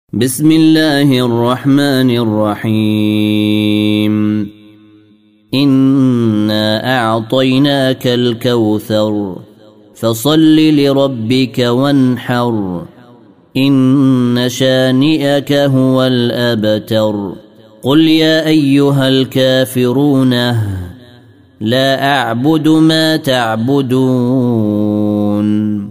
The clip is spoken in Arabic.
بسم الله الرحمن الرحيم إنا أعطيناك الكوثر فصل لربك وانحر إن شانئك هو الأبتر قل يا أيها الكافرون لا أعبد ما تعبدون